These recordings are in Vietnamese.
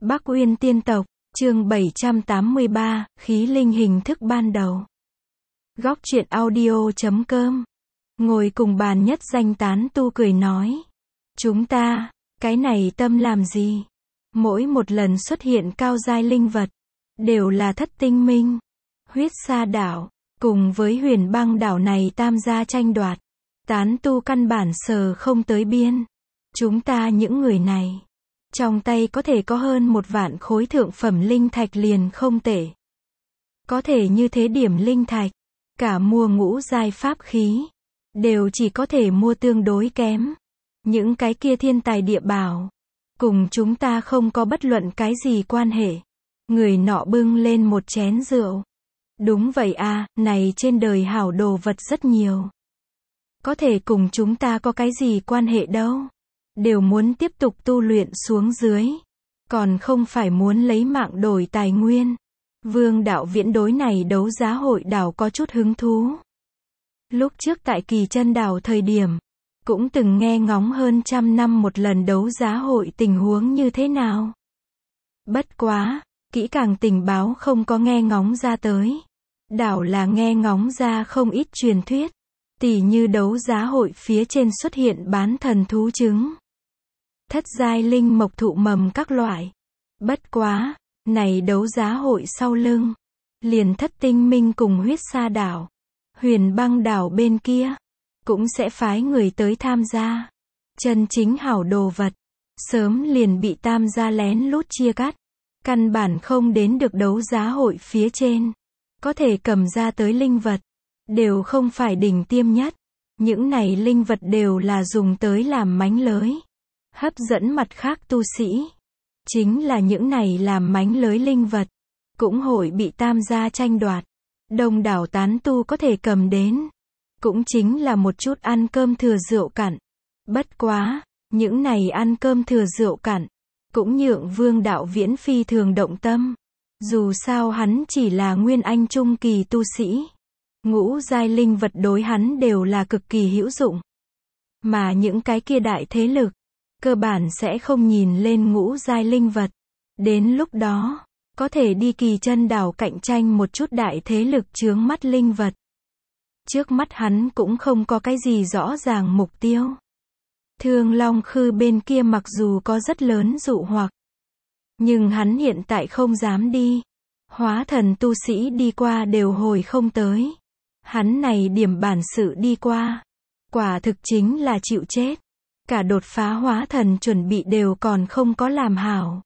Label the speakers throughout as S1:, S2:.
S1: Bắc Uyên Tiên Tộc, chương 783, khí linh hình thức ban đầu. Góc truyện audio.com. Ngồi cùng bàn nhất danh tán tu cười nói. Chúng ta, cái này tâm làm gì? Mỗi một lần xuất hiện cao giai linh vật, đều là thất tinh minh, huyết sa đảo, cùng với huyền băng đảo này tam gia tranh đoạt. Tán tu căn bản sờ không tới biên. Chúng ta những người này, trong tay có thể có hơn 1 vạn khối thượng phẩm linh thạch liền không tệ. Có thể như thế điểm linh thạch, cả mua ngũ giai pháp khí, đều chỉ có thể mua tương đối kém. Những cái kia thiên tài địa bảo, cùng chúng ta không có bất luận cái gì quan hệ. Người nọ bưng lên một chén rượu. Đúng vậy à, này trên đời hảo đồ vật rất nhiều. Có thể cùng chúng ta có cái gì quan hệ đâu. Đều muốn tiếp tục tu luyện xuống dưới. Còn không phải muốn lấy mạng đổi tài nguyên. Vương đạo viễn đối này đấu giá hội đảo có chút hứng thú. Lúc trước tại Kỳ Chân đảo thời điểm, cũng từng nghe ngóng hơn 100 năm một lần đấu giá hội tình huống như thế nào. Bất quá, kỹ càng tình báo không có nghe ngóng ra tới. Đảo là nghe ngóng ra không ít truyền thuyết. Tỉ như đấu giá hội phía trên xuất hiện bán thần thú trứng, thất giai linh mộc thụ mầm các loại. Bất quá, này đấu giá hội sau lưng, liền thất tinh minh cùng huyết sa đảo, huyền băng đảo bên kia, cũng sẽ phái người tới tham gia. Chân chính hảo đồ vật, sớm liền bị tam gia lén lút chia cắt. Căn bản không đến được đấu giá hội phía trên. Có thể cầm ra tới linh vật, đều không phải đỉnh tiêm nhất. Những này linh vật đều là dùng tới làm mánh lưới, hấp dẫn mặt khác tu sĩ. Chính là những này làm mánh lưới linh vật, cũng hội bị tam gia tranh đoạt. Đông đảo tán tu có thể cầm đến, cũng chính là một chút ăn cơm thừa rượu cặn. Bất quá, những này ăn cơm thừa rượu cặn, cũng nhượng Vương đạo viễn phi thường động tâm. Dù sao hắn chỉ là nguyên anh trung kỳ tu sĩ. Ngũ giai linh vật đối hắn đều là cực kỳ hữu dụng. Mà những cái kia đại thế lực, cơ bản sẽ không nhìn lên ngũ giai linh vật. Đến lúc đó, có thể đi Kỳ Chân đảo cạnh tranh một chút đại thế lực chướng mắt linh vật. Trước mắt hắn cũng không có cái gì rõ ràng mục tiêu. Thương Long Khư bên kia mặc dù có rất lớn dụ hoặc, nhưng hắn hiện tại không dám đi. Hóa thần tu sĩ đi qua đều hồi không tới. Hắn này điểm bản sự đi qua, quả thực chính là chịu chết. Cả đột phá hóa thần chuẩn bị đều còn không có làm hảo.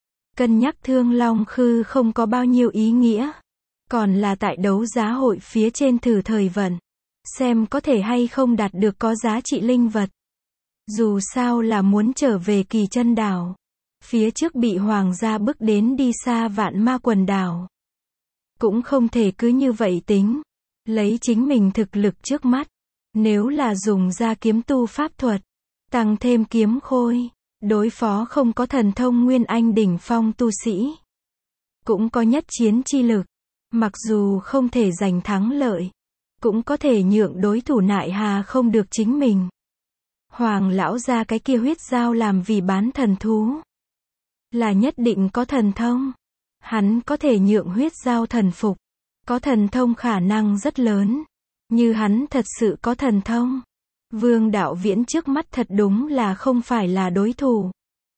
S1: Cân nhắc Thương Long Khư không có bao nhiêu ý nghĩa. Còn là tại đấu giá hội phía trên thử thời vận. Xem có thể hay không đạt được có giá trị linh vật. Dù sao là muốn trở về Kỳ Chân đảo. Phía trước bị hoàng gia bức đến đi xa Vạn Ma quần đảo. Cũng không thể cứ như vậy tính. Lấy chính mình thực lực trước mắt. Nếu là dùng ra kiếm tu pháp thuật, tăng thêm kiếm khôi, đối phó không có thần thông nguyên anh đỉnh phong tu sĩ, cũng có nhất chiến chi lực. Mặc dù không thể giành thắng lợi, cũng có thể nhượng đối thủ nại hà không được chính mình. Hoàng lão gia cái kia huyết dao làm vì bán thần thú, là nhất định có thần thông. Hắn có thể nhượng huyết dao thần phục. Có thần thông khả năng rất lớn. Như hắn thật sự có thần thông, Vương đạo viễn trước mắt thật đúng là không phải là đối thủ.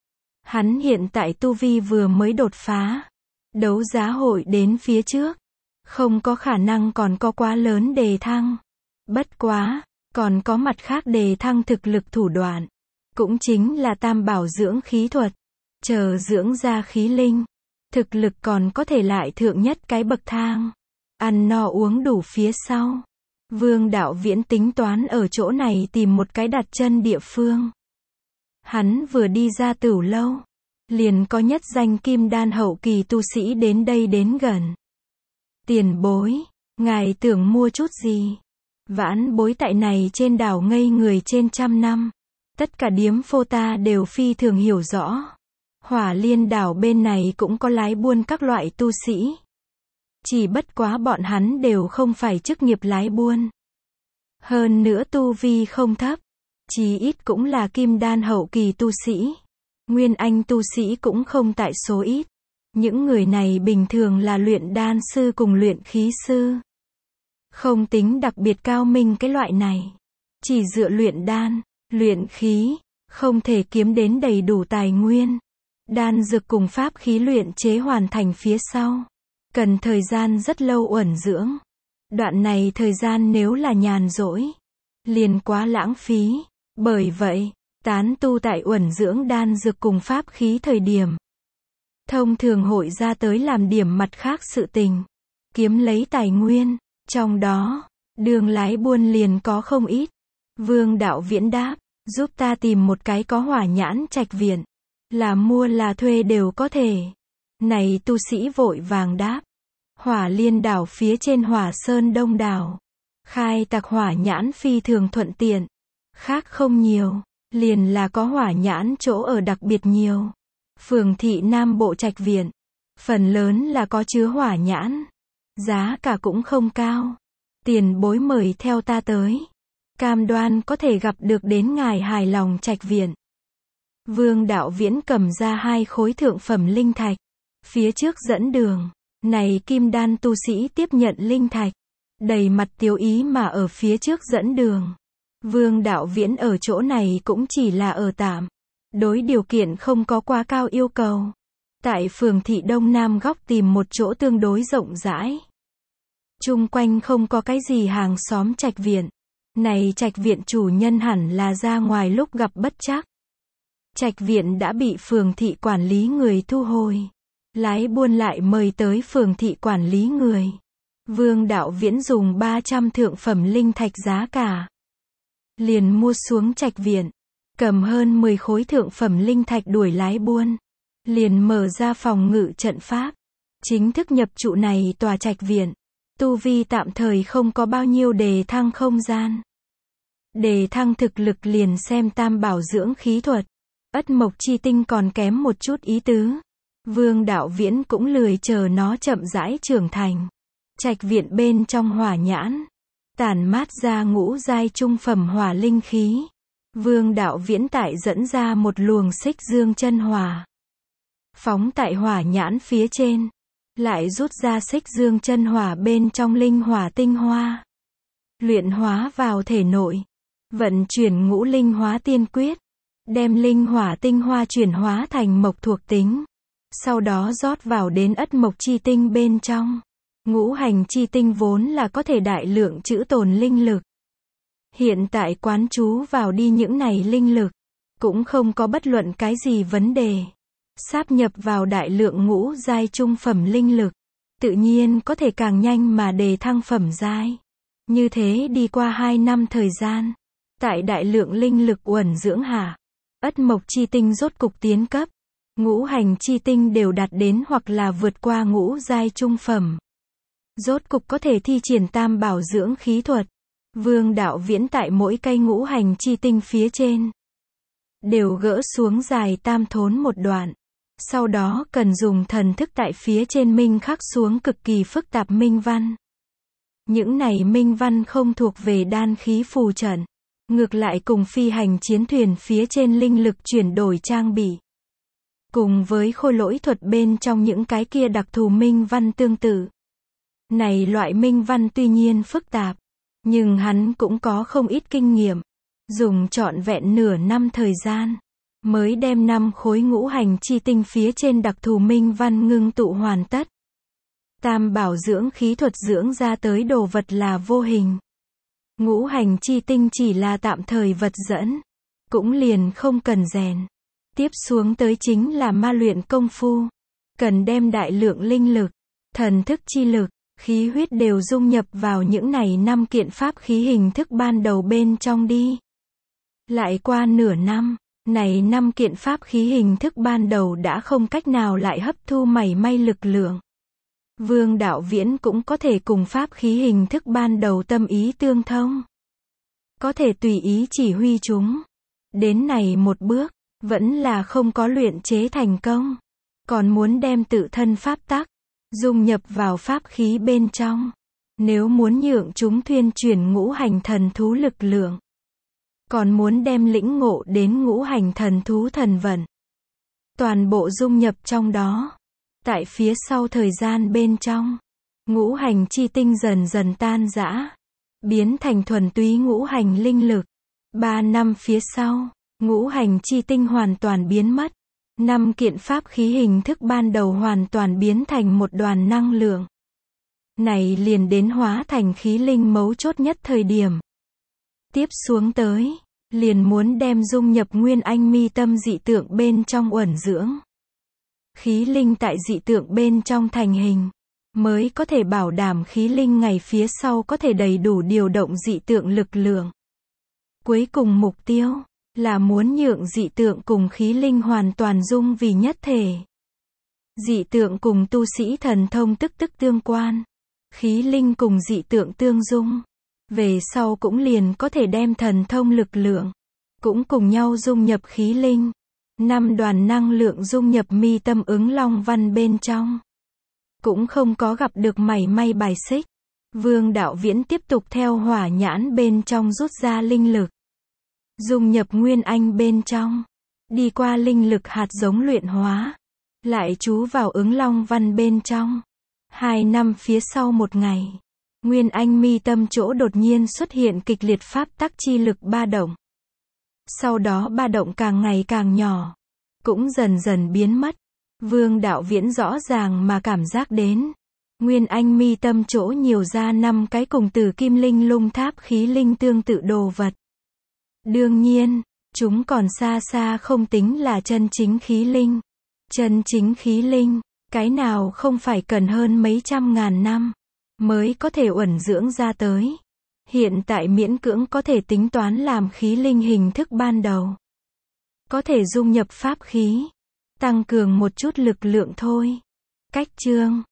S1: Hắn hiện tại tu vi vừa mới đột phá. Đấu giá hội đến phía trước, không có khả năng còn có quá lớn đề thăng. Bất quá, còn có mặt khác đề thăng thực lực thủ đoạn. Cũng chính là tam bảo dưỡng khí thuật. Chờ dưỡng ra khí linh, thực lực còn có thể lại thượng nhất cái bậc thang. Ăn no uống đủ phía sau, Vương đạo viễn tính toán ở chỗ này tìm một cái đặt chân địa phương. Hắn vừa đi ra Tửu lâu, liền có nhất danh kim đan hậu kỳ tu sĩ đến đây đến gần. Tiền bối, ngài tưởng mua chút gì? Vãn bối tại này trên đảo ngây người trên 100 năm. Tất cả điếm phô ta đều phi thường hiểu rõ. Hỏa Liên đảo bên này cũng có lái buôn các loại tu sĩ. Chỉ bất quá bọn hắn đều không phải chức nghiệp lái buôn. Hơn nữa tu vi không thấp, chí ít cũng là kim đan hậu kỳ tu sĩ. Nguyên Anh tu sĩ cũng không tại số ít. Những người này bình thường là luyện đan sư cùng luyện khí sư. Không tính đặc biệt cao minh cái loại này. Chỉ dựa luyện đan, luyện khí, không thể kiếm đến đầy đủ tài nguyên. Đan dược cùng pháp khí luyện chế hoàn thành phía sau. Cần thời gian rất lâu uẩn dưỡng. Đoạn này thời gian nếu là nhàn rỗi, liền quá lãng phí. Bởi vậy, tán tu tại uẩn dưỡng đan dược cùng pháp khí thời điểm, thông thường hội ra tới làm điểm mặt khác sự tình. Kiếm lấy tài nguyên. Trong đó, đường lái buôn liền có không ít. Vương Đạo Viễn đáp, giúp ta tìm một cái có hỏa nhãn trạch viện. Là mua là thuê đều có thể. Này tu sĩ vội vàng đáp. Hỏa Liên đảo phía trên Hỏa Sơn Đông đảo. Khai tạc hỏa nhãn phi thường thuận tiện. Khác không nhiều. Liền là có hỏa nhãn chỗ ở đặc biệt nhiều. Phường thị Nam Bộ trạch viện. Phần lớn là có chứa hỏa nhãn. Giá cả cũng không cao. Tiền bối mời theo ta tới. Cam đoan có thể gặp được đến ngài hài lòng trạch viện. Vương Đạo Viễn cầm ra 2 khối thượng phẩm linh thạch. Phía trước dẫn đường. Này kim đan tu sĩ tiếp nhận linh thạch. Đầy mặt tiêu ý mà ở phía trước dẫn đường. Vương Đạo Viễn ở chỗ này cũng chỉ là ở tạm. Đối điều kiện không có quá cao yêu cầu. Tại phường thị Đông Nam góc tìm một chỗ tương đối rộng rãi. Chung quanh không có cái gì hàng xóm trạch viện. Này trạch viện chủ nhân hẳn là ra ngoài lúc gặp bất trắc. Trạch viện đã bị phường thị quản lý người thu hồi. Lái buôn lại mời tới phường thị quản lý người. Vương Đạo Viễn dùng 300 thượng phẩm linh thạch giá cả. Liền mua xuống trạch viện. Cầm hơn 10 khối thượng phẩm linh thạch đuổi lái buôn. Liền mở ra phòng ngự trận pháp. Chính thức nhập trụ này tòa trạch viện. Tu vi tạm thời không có bao nhiêu đề thăng không gian. Đề thăng thực lực liền xem tam bảo dưỡng khí thuật. Ất mộc chi tinh còn kém một chút ý tứ. Vương Đạo Viễn cũng lười chờ nó chậm rãi trưởng thành. Trạch viện bên trong hỏa nhãn. Tản mát ra ngũ giai trung phẩm hỏa linh khí. Vương Đạo Viễn tại dẫn ra một luồng xích dương chân hỏa. Phóng tại hỏa nhãn phía trên. Lại rút ra xích dương chân hỏa bên trong linh hỏa tinh hoa. Luyện hóa vào thể nội. Vận chuyển ngũ linh hóa tiên quyết. Đem linh hỏa tinh hoa chuyển hóa thành mộc thuộc tính. Sau đó rót vào đến ất mộc chi tinh bên trong. Ngũ hành chi tinh vốn là có thể đại lượng trữ tồn linh lực. Hiện tại quán chú vào đi những này linh lực. Cũng không có bất luận cái gì vấn đề. Sáp nhập vào đại lượng ngũ giai trung phẩm linh lực. Tự nhiên có thể càng nhanh mà đề thăng phẩm giai. Như thế đi qua 2 năm thời gian. Tại đại lượng linh lực uẩn dưỡng hạ. Ất mộc chi tinh rốt cục tiến cấp. Ngũ hành chi tinh đều đạt đến hoặc là vượt qua ngũ giai trung phẩm. Rốt cục có thể thi triển tam bảo dưỡng khí thuật. Vương Đạo Viễn tại mỗi cây ngũ hành chi tinh phía trên. Đều gỡ xuống dài tam thốn một đoạn. Sau đó cần dùng thần thức tại phía trên minh khắc xuống cực kỳ phức tạp minh văn. Những này minh văn không thuộc về đan khí phù trận. Ngược lại cùng phi hành chiến thuyền phía trên linh lực chuyển đổi trang bị. Cùng với khôi lỗi thuật bên trong những cái kia đặc thù minh văn tương tự. Này loại minh văn tuy nhiên phức tạp. Nhưng hắn cũng có không ít kinh nghiệm. Dùng trọn vẹn nửa năm thời gian. Mới đem 5 khối ngũ hành chi tinh phía trên đặc thù minh văn ngưng tụ hoàn tất. Tam bảo dưỡng khí thuật dưỡng ra tới đồ vật là vô hình. Ngũ hành chi tinh chỉ là tạm thời vật dẫn. Cũng liền không cần rèn. Tiếp xuống tới chính là ma luyện công phu. Cần đem đại lượng linh lực, thần thức chi lực, khí huyết đều dung nhập vào những này 5 kiện pháp khí hình thức ban đầu bên trong đi. Lại qua nửa năm. Này 5 kiện pháp khí hình thức ban đầu đã không cách nào lại hấp thu mảy may lực lượng. Vương Đạo Viễn cũng có thể cùng pháp khí hình thức ban đầu tâm ý tương thông. Có thể tùy ý chỉ huy chúng. Đến này một bước, vẫn là không có luyện chế thành công. Còn muốn đem tự thân pháp tắc, dung nhập vào pháp khí bên trong. Nếu muốn nhượng chúng thuyên chuyển ngũ hành thần thú lực lượng. Còn muốn đem lĩnh ngộ đến ngũ hành thần thú thần vận. toàn bộ dung nhập trong đó. Tại phía sau thời gian bên trong, ngũ hành chi tinh dần dần tan rã, biến thành thuần túy ngũ hành linh lực. 3 năm phía sau, ngũ hành chi tinh hoàn toàn biến mất. 5 kiện pháp khí hình thức ban đầu hoàn toàn biến thành một đoàn năng lượng. Này liền đến hóa thành khí linh mấu chốt nhất thời điểm. Tiếp xuống tới, liền muốn đem dung nhập nguyên anh mi tâm dị tượng bên trong uẩn dưỡng. Khí linh tại dị tượng bên trong thành hình, mới có thể bảo đảm khí linh ngày phía sau có thể đầy đủ điều động dị tượng lực lượng. Cuối cùng mục tiêu là muốn nhượng dị tượng cùng khí linh hoàn toàn dung vì nhất thể. Dị tượng cùng tu sĩ thần thông tức tương quan, khí linh cùng dị tượng tương dung. Về sau cũng liền có thể đem thần thông lực lượng cũng cùng nhau dung nhập khí linh. 5 đoàn năng lượng dung nhập mi tâm ứng long văn bên trong, cũng không có gặp được mảy may bài xích. Vương Đạo Viễn tiếp tục theo hỏa nhãn bên trong rút ra linh lực, dung nhập nguyên anh bên trong, đi qua linh lực hạt giống luyện hóa, lại chú vào ứng long văn bên trong. 2 năm phía sau một ngày, nguyên anh mi tâm chỗ đột nhiên xuất hiện kịch liệt pháp tắc chi lực ba động. Sau đó ba động càng ngày càng nhỏ, cũng dần dần biến mất. Vương Đạo Viễn rõ ràng mà cảm giác đến, nguyên anh mi tâm chỗ nhiều ra 5 cái cùng từ kim linh lung tháp khí linh tương tự đồ vật. Đương nhiên, chúng còn xa xa không tính là chân chính khí linh. Chân chính khí linh, cái nào không phải cần hơn mấy trăm ngàn năm mới có thể uẩn dưỡng ra tới. Hiện tại miễn cưỡng có thể tính toán làm khí linh hình thức ban đầu. Có thể dung nhập pháp khí, tăng cường một chút lực lượng thôi. Cách chương